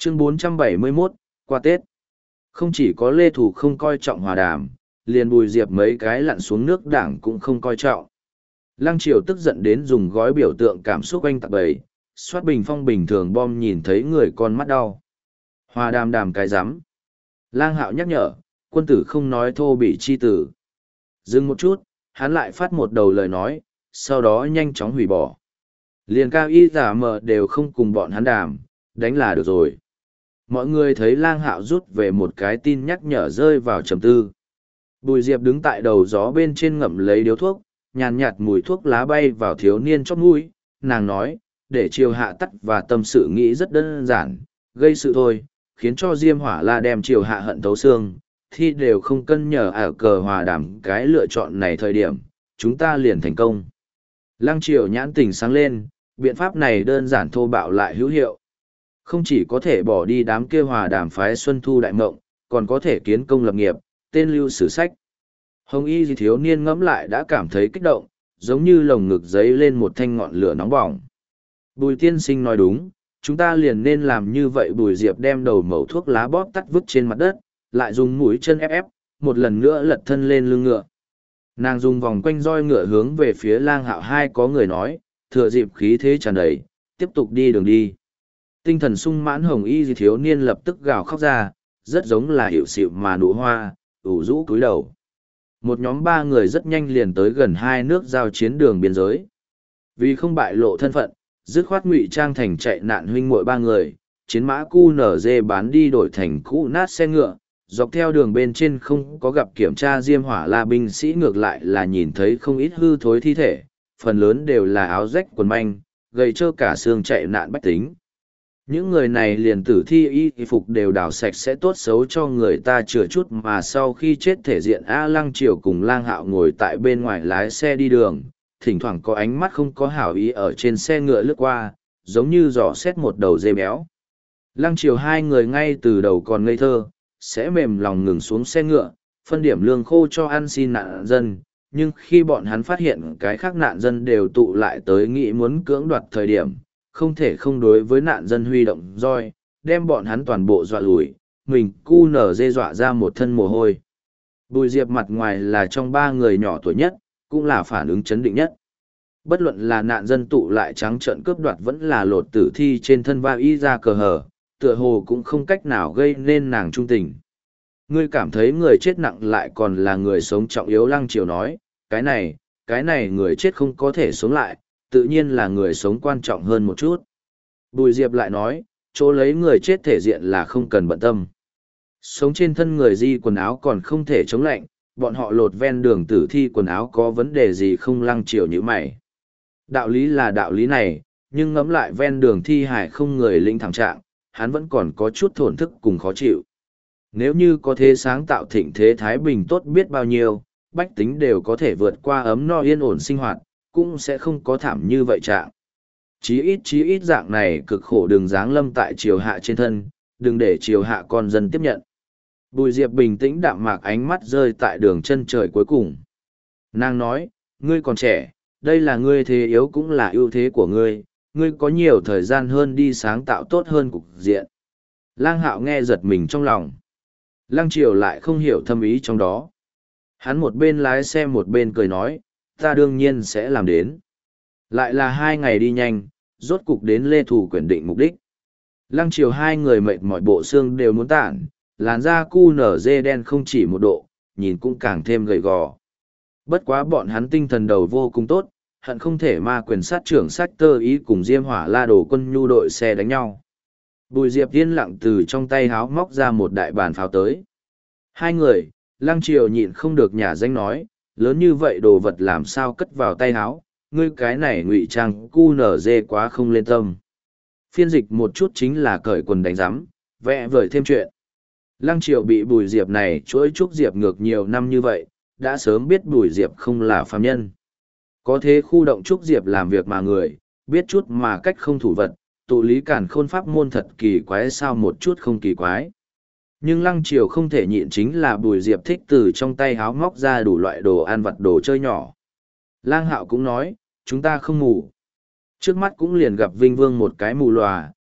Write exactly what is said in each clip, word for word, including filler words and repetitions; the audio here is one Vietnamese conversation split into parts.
Chương bốn trăm bảy mươi mốt, qua Tết. Không chỉ có Lê Thủ không coi trọng Hòa Đàm, liền Bùi Diệp mấy cái lặn xuống nước đảng cũng không coi trọng. Lăng Triều tức giận đến dùng gói biểu tượng cảm xúc anh tạc bầy, xoát bình phong bình thường bom nhìn thấy người con mắt đau. Hòa Đàm đàm cái rắm. Lang Hạo nhắc nhở, quân tử không nói thô bị chi tử. Dừng một chút, hắn lại phát một đầu lời nói, sau đó nhanh chóng hủy bỏ. Liền cao y giả mờ đều không cùng bọn hắn đàm, đánh là được rồi. Mọi người thấy Lang Hạo rút về một cái tin nhắc nhở rơi vào trầm tư. Bùi Diệp đứng tại đầu gió bên trên ngậm lấy điếu thuốc, nhàn nhạt mùi thuốc lá bay vào thiếu niên chót mũi. Nàng nói, để Triều Hạ tắt và tâm sự nghĩ rất đơn giản, gây sự thôi, khiến cho Diêm Hỏa La đem Triều Hạ hận thấu xương, thì đều không cân nhờ ở cờ Hòa Đàm cái lựa chọn này thời điểm, chúng ta liền thành công. Lăng Triều nhãn tình sáng lên, biện pháp này đơn giản thô bạo lại hữu hiệu. Không chỉ có thể bỏ đi đám kia Hòa Đàm phái Xuân Thu Đại Mộng, còn có thể kiến công lập nghiệp, tên lưu sử sách. Hồng Y thiếu niên ngẫm lại đã cảm thấy kích động, giống như lồng ngực giấy lên một thanh ngọn lửa nóng bỏng. Bùi tiên sinh nói đúng, chúng ta liền nên làm như vậy. Bùi Diệp đem đầu mẩu thuốc lá bóp tắt vứt trên mặt đất, lại dùng mũi chân ép ép, một lần nữa lật thân lên lưng ngựa. Nàng dùng vòng quanh roi ngựa hướng về phía Lang Hạo hai có người nói, thừa dịp khí thế tràn đầy, tiếp tục đi đường đi. Tinh thần sung mãn Hồng Y thiếu niên lập tức gào khóc ra, rất giống là hiệu xịu mà nụ hoa, ủ rũ cúi đầu. Một nhóm ba người rất nhanh liền tới gần hai nước giao chiến đường biên giới. Vì không bại lộ thân phận, dứt khoát ngụy trang thành chạy nạn huynh muội ba người, chiến mã cu nở dê bán đi đổi thành cũ nát xe ngựa, dọc theo đường bên trên không có gặp kiểm tra Diêm Hỏa La binh sĩ, ngược lại là nhìn thấy không ít hư thối thi thể, phần lớn đều là áo rách quần manh, gầy trơ cả xương chạy nạn bách tính. Những người này liền tử thi y phục đều đào sạch sẽ tốt xấu cho người ta chừa chút, mà sau khi chết thể diện A Lăng Triều cùng Lang Hạo ngồi tại bên ngoài lái xe đi đường, thỉnh thoảng có ánh mắt không có hảo ý ở trên xe ngựa lướt qua, giống như dò xét một đầu dê béo. Lăng Triều hai người ngay từ đầu còn ngây thơ, sẽ mềm lòng ngừng xuống xe ngựa, phân điểm lương khô cho ăn xin nạn dân, nhưng khi bọn hắn phát hiện cái khác nạn dân đều tụ lại tới nghĩ muốn cưỡng đoạt thời điểm, không thể không đối với nạn dân huy động roi, đem bọn hắn toàn bộ dọa lùi, mình cu nở dê dọa ra một thân mồ hôi. Bùi Diệp mặt ngoài là trong ba người nhỏ tuổi nhất, cũng là phản ứng chấn định nhất. Bất luận là nạn dân tụ lại trắng trợn cướp đoạt vẫn là lột tử thi trên thân va y ra cờ hở, tựa hồ cũng không cách nào gây nên nàng trung tình. Ngươi cảm thấy người chết nặng lại còn là người sống trọng yếu. Lăng Triều nói, cái này, cái này người chết không có thể sống lại, tự nhiên là người sống quan trọng hơn một chút. Bùi Diệp lại nói, chỗ lấy người chết thể diện là không cần bận tâm. Sống trên thân người di quần áo còn không thể chống lạnh, bọn họ lột ven đường tử thi quần áo có vấn đề gì không? Lăng Triều như mày. Đạo lý là đạo lý này, nhưng ngẫm lại ven đường thi hải không người lĩnh thảm trạng, hắn vẫn còn có chút thổn thức cùng khó chịu. Nếu như có thế sáng tạo thịnh thế Thái Bình tốt biết bao nhiêu, bách tính đều có thể vượt qua ấm no yên ổn sinh hoạt, cũng sẽ không có thảm như vậy trạng. Chí ít chí ít dạng này cực khổ đừng giáng lâm tại Triều Hạ trên thân, đừng để Triều Hạ con dân tiếp nhận. Bùi Diệp bình tĩnh đạm mạc, ánh mắt rơi tại đường chân trời cuối cùng. Nàng nói, ngươi còn trẻ, đây là ngươi thế yếu cũng là ưu thế của ngươi, ngươi có nhiều thời gian hơn đi sáng tạo tốt hơn cục diện. Lang Hạo nghe giật mình trong lòng. Lăng Triều lại không hiểu thâm ý trong đó. Hắn một bên lái xe một bên cười nói, ta đương nhiên sẽ làm đến. Lại là hai ngày đi nhanh, rốt cục đến Lê Thủ quyển định mục đích. Lăng Triều hai người mệt mỏi bộ xương đều muốn tản, làn da cu nở dê đen không chỉ một độ, nhìn cũng càng thêm gầy gò. Bất quá bọn hắn tinh thần đầu vô cùng tốt, hận không thể ma quyền sát trưởng sát tơ ý cùng Diêm Hỏa La đổ quân nhu đội xe đánh nhau. Bùi Diệp yên lặng từ trong tay háo móc ra một đại bàn pháo tới. Hai người, Lăng Triều nhịn không được nhả danh nói, lớn như vậy đồ vật làm sao cất vào tay háo, ngươi cái này ngụy trang cu nở dê quá không lên tâm. Phiên dịch một chút chính là cởi quần đánh giám, vẽ vời thêm chuyện. Lăng Triều bị Bùi Diệp này chuỗi trúc Diệp ngược nhiều năm như vậy, đã sớm biết Bùi Diệp không là phàm nhân. Có thế khu động trúc Diệp làm việc mà người, biết chút mà cách không thủ vật, tụ lý cản khôn pháp môn thật kỳ quái sao một chút không kỳ quái. Nhưng Lăng Triều không thể nhịn chính là Bùi Diệp thích từ trong tay háo móc ra đủ loại đồ ăn vặt đồ chơi nhỏ. Lang Hạo cũng nói, chúng ta không mù. Trước mắt cũng liền gặp Vinh Vương một cái mù lòa,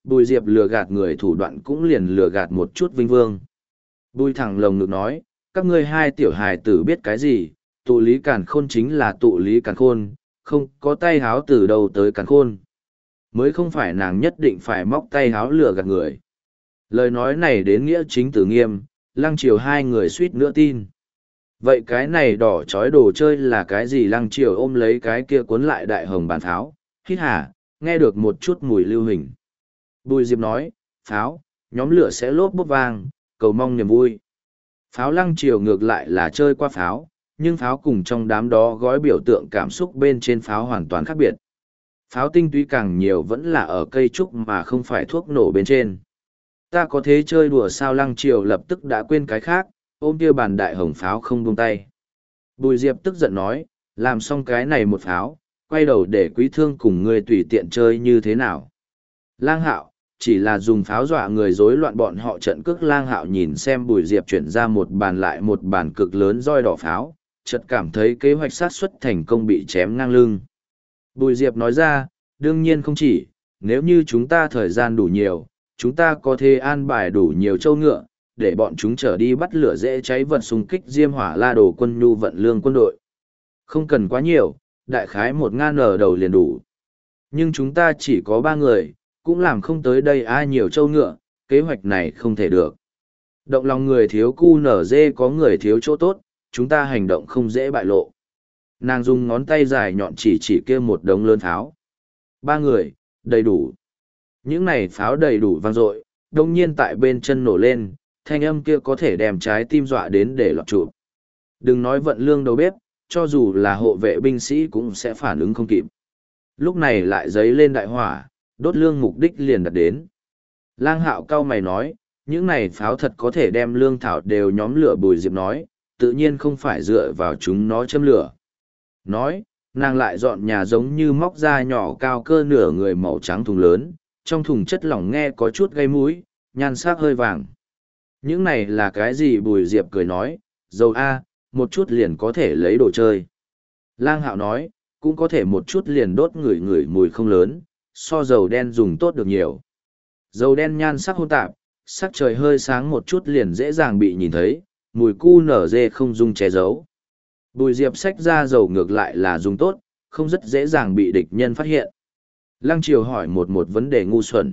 Bùi Diệp lừa gạt người thủ đoạn cũng liền lừa gạt một chút vinh vương. Bùi thẳng lồng ngực nói, các ngươi hai tiểu hài tử biết cái gì, tụ lý càn khôn chính là tụ lý càn khôn, không có tay háo từ đầu tới càn khôn. Mới không phải nàng nhất định phải móc tay háo lừa gạt người. Lời nói này đến nghĩa chính tử nghiêm, Lăng Triều hai người suýt nữa tin. Vậy cái này đỏ chói đồ chơi là cái gì? Lăng Triều ôm lấy cái kia cuốn lại đại hồng bàn pháo, hít hả, nghe được một chút mùi lưu hình. Bùi Diệp nói, pháo, nhóm lửa sẽ lốp bút vang, cầu mong niềm vui. Pháo Lăng Triều ngược lại là chơi qua pháo, nhưng pháo cùng trong đám đó gói biểu tượng cảm xúc bên trên pháo hoàn toàn khác biệt. Pháo tinh túy càng nhiều vẫn là ở cây trúc mà không phải thuốc nổ bên trên. Ta có thế chơi đùa sao? Lăng Triều lập tức đã quên cái khác, ôm kia bàn đại hồng pháo không buông tay. Bùi Diệp tức giận nói, làm xong cái này một pháo, quay đầu để Quý Thương cùng ngươi tùy tiện chơi như thế nào. Lang Hạo, chỉ là dùng pháo dọa người rối loạn bọn họ trận cước. Lang Hạo nhìn xem Bùi Diệp chuyển ra một bàn lại một bàn cực lớn roi đỏ pháo, chợt cảm thấy kế hoạch sát xuất thành công bị chém ngang lưng. Bùi Diệp nói ra, đương nhiên không chỉ, nếu như chúng ta thời gian đủ nhiều, chúng ta có thể an bài đủ nhiều châu ngựa, để bọn chúng trở đi bắt lửa dễ cháy vật xung kích Diêm Hỏa La Đồ quân nhu vận lương quân đội. Không cần quá nhiều, đại khái một ngàn ở đầu liền đủ. Nhưng chúng ta chỉ có ba người, cũng làm không tới đây ai nhiều châu ngựa, kế hoạch này không thể được. Động lòng người thiếu cu nở dê có người thiếu chỗ tốt, chúng ta hành động không dễ bại lộ. Nàng dùng ngón tay dài nhọn chỉ chỉ kia một đống lớn pháo. Ba người, đầy đủ. Những này pháo đầy đủ vang dội, đông nhiên tại bên chân nổ lên, thanh âm kia có thể đem trái tim dọa đến để lọt trụ. Đừng nói vận lương đầu bếp, cho dù là hộ vệ binh sĩ cũng sẽ phản ứng không kịp. Lúc này lại giấy lên đại hỏa, đốt lương mục đích liền đặt đến. Lang Hạo cao mày nói, những này pháo thật có thể đem lương thảo đều nhóm lửa. Bùi Diệp nói, tự nhiên không phải dựa vào chúng nó châm lửa. Nói, nàng lại dọn nhà giống như móc ra nhỏ cao cơ nửa người màu trắng thùng lớn, trong thùng chất lỏng nghe có chút gây mũi, nhan sắc hơi vàng. Những này là cái gì? Bùi Diệp cười nói, dầu A, một chút liền có thể lấy đồ chơi. Lang Hạo nói, cũng có thể một chút liền đốt ngửi ngửi mùi không lớn, so dầu đen dùng tốt được nhiều. Dầu đen nhan sắc hỗn tạp, sắc trời hơi sáng một chút liền dễ dàng bị nhìn thấy, mùi cu nở dê không dung che giấu. Bùi Diệp xách ra dầu ngược lại là dùng tốt, không rất dễ dàng bị địch nhân phát hiện. Lăng Triều hỏi một một vấn đề ngu xuẩn.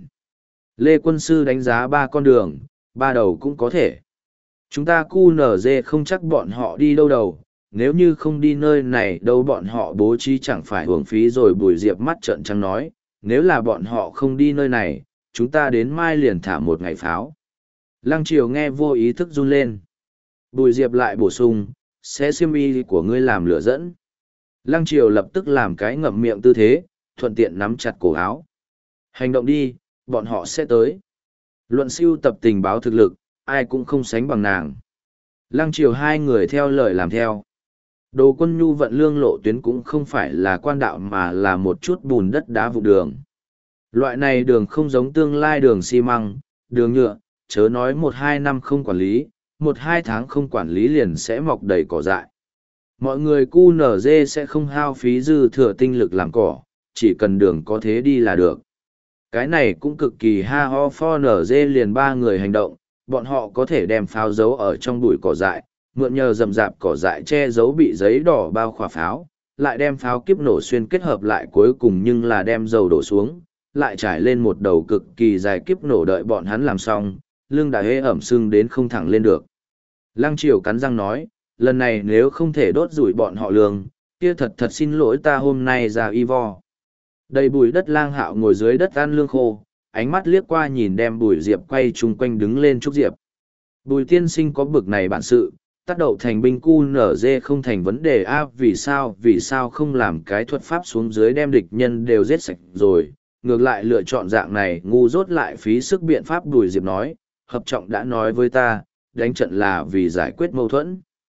Lê Quân Sư đánh giá ba con đường, ba đầu cũng có thể. Chúng ta cu nở dê không chắc bọn họ đi đâu đầu, nếu như không đi nơi này đâu bọn họ bố trí chẳng phải uổng phí rồi. Bùi Diệp mắt trợn trắng nói, nếu là bọn họ không đi nơi này, chúng ta đến mai liền thả một ngày pháo. Lăng Triều nghe vô ý thức run lên. Bùi Diệp lại bổ sung, sẽ xiêm y của ngươi làm lửa dẫn. Lăng Triều lập tức làm cái ngậm miệng tư thế, thuận tiện nắm chặt cổ áo. Hành động đi, bọn họ sẽ tới. Luận siêu tập tình báo thực lực, ai cũng không sánh bằng nàng. Lăng Triều hai người theo lời làm theo. Đồ quân nhu vận lương lộ tuyến cũng không phải là quan đạo mà là một chút bùn đất đá vụ đường. Loại này đường không giống tương lai đường xi măng, đường nhựa, chớ nói một hai năm không quản lý, một hai tháng không quản lý liền sẽ mọc đầy cỏ dại. Mọi người cu nở dê sẽ không hao phí dư thừa tinh lực làm cỏ, chỉ cần đường có thế đi là được. Cái này cũng cực kỳ ha ho for nở dê liền ba người hành động, bọn họ có thể đem pháo giấu ở trong bụi cỏ dại, mượn nhờ rậm rạp cỏ dại che giấu bị giấy đỏ bao khỏa pháo, lại đem pháo kiếp nổ xuyên kết hợp lại cuối cùng nhưng là đem dầu đổ xuống, lại trải lên một đầu cực kỳ dài kiếp nổ đợi bọn hắn làm xong, lưng đã hê ẩm sưng đến không thẳng lên được. Lăng Triều cắn răng nói, lần này nếu không thể đốt rủi bọn họ lương, kia thật thật xin lỗi ta hôm nay ra y vo. Đầy bụi đất. Lang Hạo ngồi dưới đất ăn lương khô, ánh mắt liếc qua nhìn đem Bùi Diệp quay chung quanh đứng lên chúc Diệp. Bùi tiên sinh có bực này bản sự, tác đậu thành binh cu nở dê không thành vấn đề a. Vì sao vì sao không làm cái thuật pháp xuống dưới đem địch nhân đều giết sạch rồi, ngược lại lựa chọn dạng này ngu dốt lại phí sức biện pháp. Bùi Diệp nói, hợp trọng đã nói với ta, đánh trận là vì giải quyết mâu thuẫn.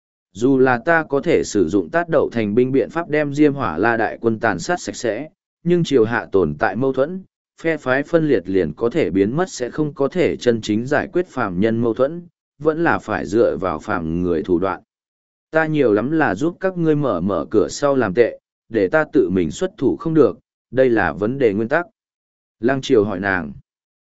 Dù là ta có thể sử dụng tát đậu thành binh biện pháp đem Diêm Hỏa La đại quân tàn sát sạch sẽ, nhưng triều hạ tồn tại mâu thuẫn, phe phái phân liệt liền có thể biến mất, sẽ không có thể chân chính giải quyết phàm nhân mâu thuẫn, vẫn là phải dựa vào phàm người thủ đoạn. Ta nhiều lắm là giúp các ngươi mở mở cửa sau làm tệ, để ta tự mình xuất thủ không được, đây là vấn đề nguyên tắc. Lăng Triều hỏi nàng.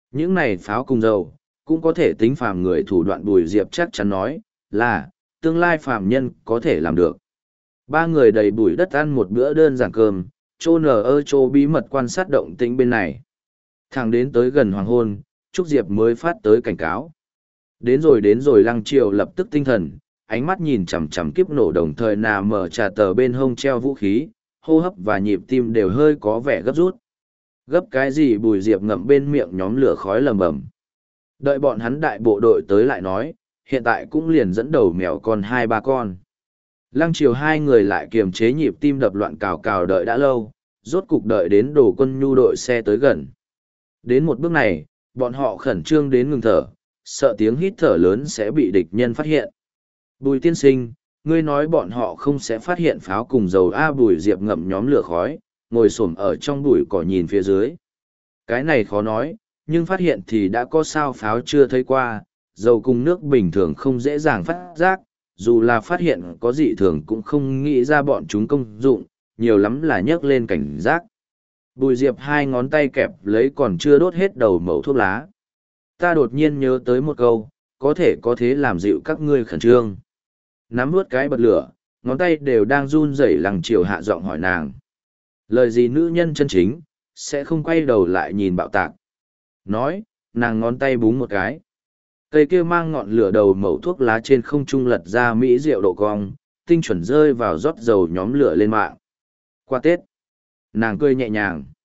Những này pháo cùng dầu, cũng có thể tính phàm người thủ đoạn. Bùi Diệp chắc chắn nói, là, tương lai phàm nhân có thể làm được. Ba người đầy bụi đất ăn một bữa đơn giản cơm, chô nở ơ chô bí mật quan sát động tĩnh bên này. Thẳng đến tới gần hoàng hôn, Trúc Diệp mới phát tới cảnh cáo. Đến rồi đến rồi. Lăng Triều lập tức tinh thần, ánh mắt nhìn chằm chằm kiếp nổ, đồng thời nà mở trà tờ bên hông treo vũ khí, hô hấp và nhịp tim đều hơi có vẻ gấp rút. Gấp cái gì? Bùi Diệp ngậm bên miệng nhóm lửa khói lầm bầm. Đợi bọn hắn đại bộ đội tới lại nói, hiện tại cũng liền dẫn đầu mèo con hai ba con. Lăng Triều hai người lại kiềm chế nhịp tim đập loạn cào cào đợi đã lâu, rốt cục đợi đến đồ quân nhu đội xe tới gần. Đến một bước này, bọn họ khẩn trương đến ngừng thở, sợ tiếng hít thở lớn sẽ bị địch nhân phát hiện. Bùi tiên sinh, ngươi nói bọn họ không sẽ phát hiện pháo cùng dầu A? Bùi Diệp ngậm nhóm lửa khói, ngồi xổm ở trong bụi cỏ nhìn phía dưới. Cái này khó nói, nhưng phát hiện thì đã có sao? Pháo chưa thấy qua, dầu cùng nước bình thường không dễ dàng phát giác, dù là phát hiện có dị thường cũng không nghĩ ra bọn chúng công dụng, nhiều lắm là nhấc lên cảnh giác. Bùi Diệp hai ngón tay kẹp lấy còn chưa đốt hết đầu mẩu thuốc lá. Ta đột nhiên nhớ tới một câu, có thể có thế làm dịu các ngươi khẩn trương. Nắm vướt cái bật lửa, ngón tay đều đang run rẩy. Lăng Triều hạ giọng hỏi nàng. Lời gì nữ nhân chân chính, sẽ không quay đầu lại nhìn bạo tạc. Nói, nàng ngón tay búng một cái. Cây kia mang ngọn lửa đầu mẩu thuốc lá trên không trung lật ra mỹ rượu độ cong, tinh chuẩn rơi vào rót dầu nhóm lửa lên mạng. Qua Tết, nàng cười nhẹ nhàng.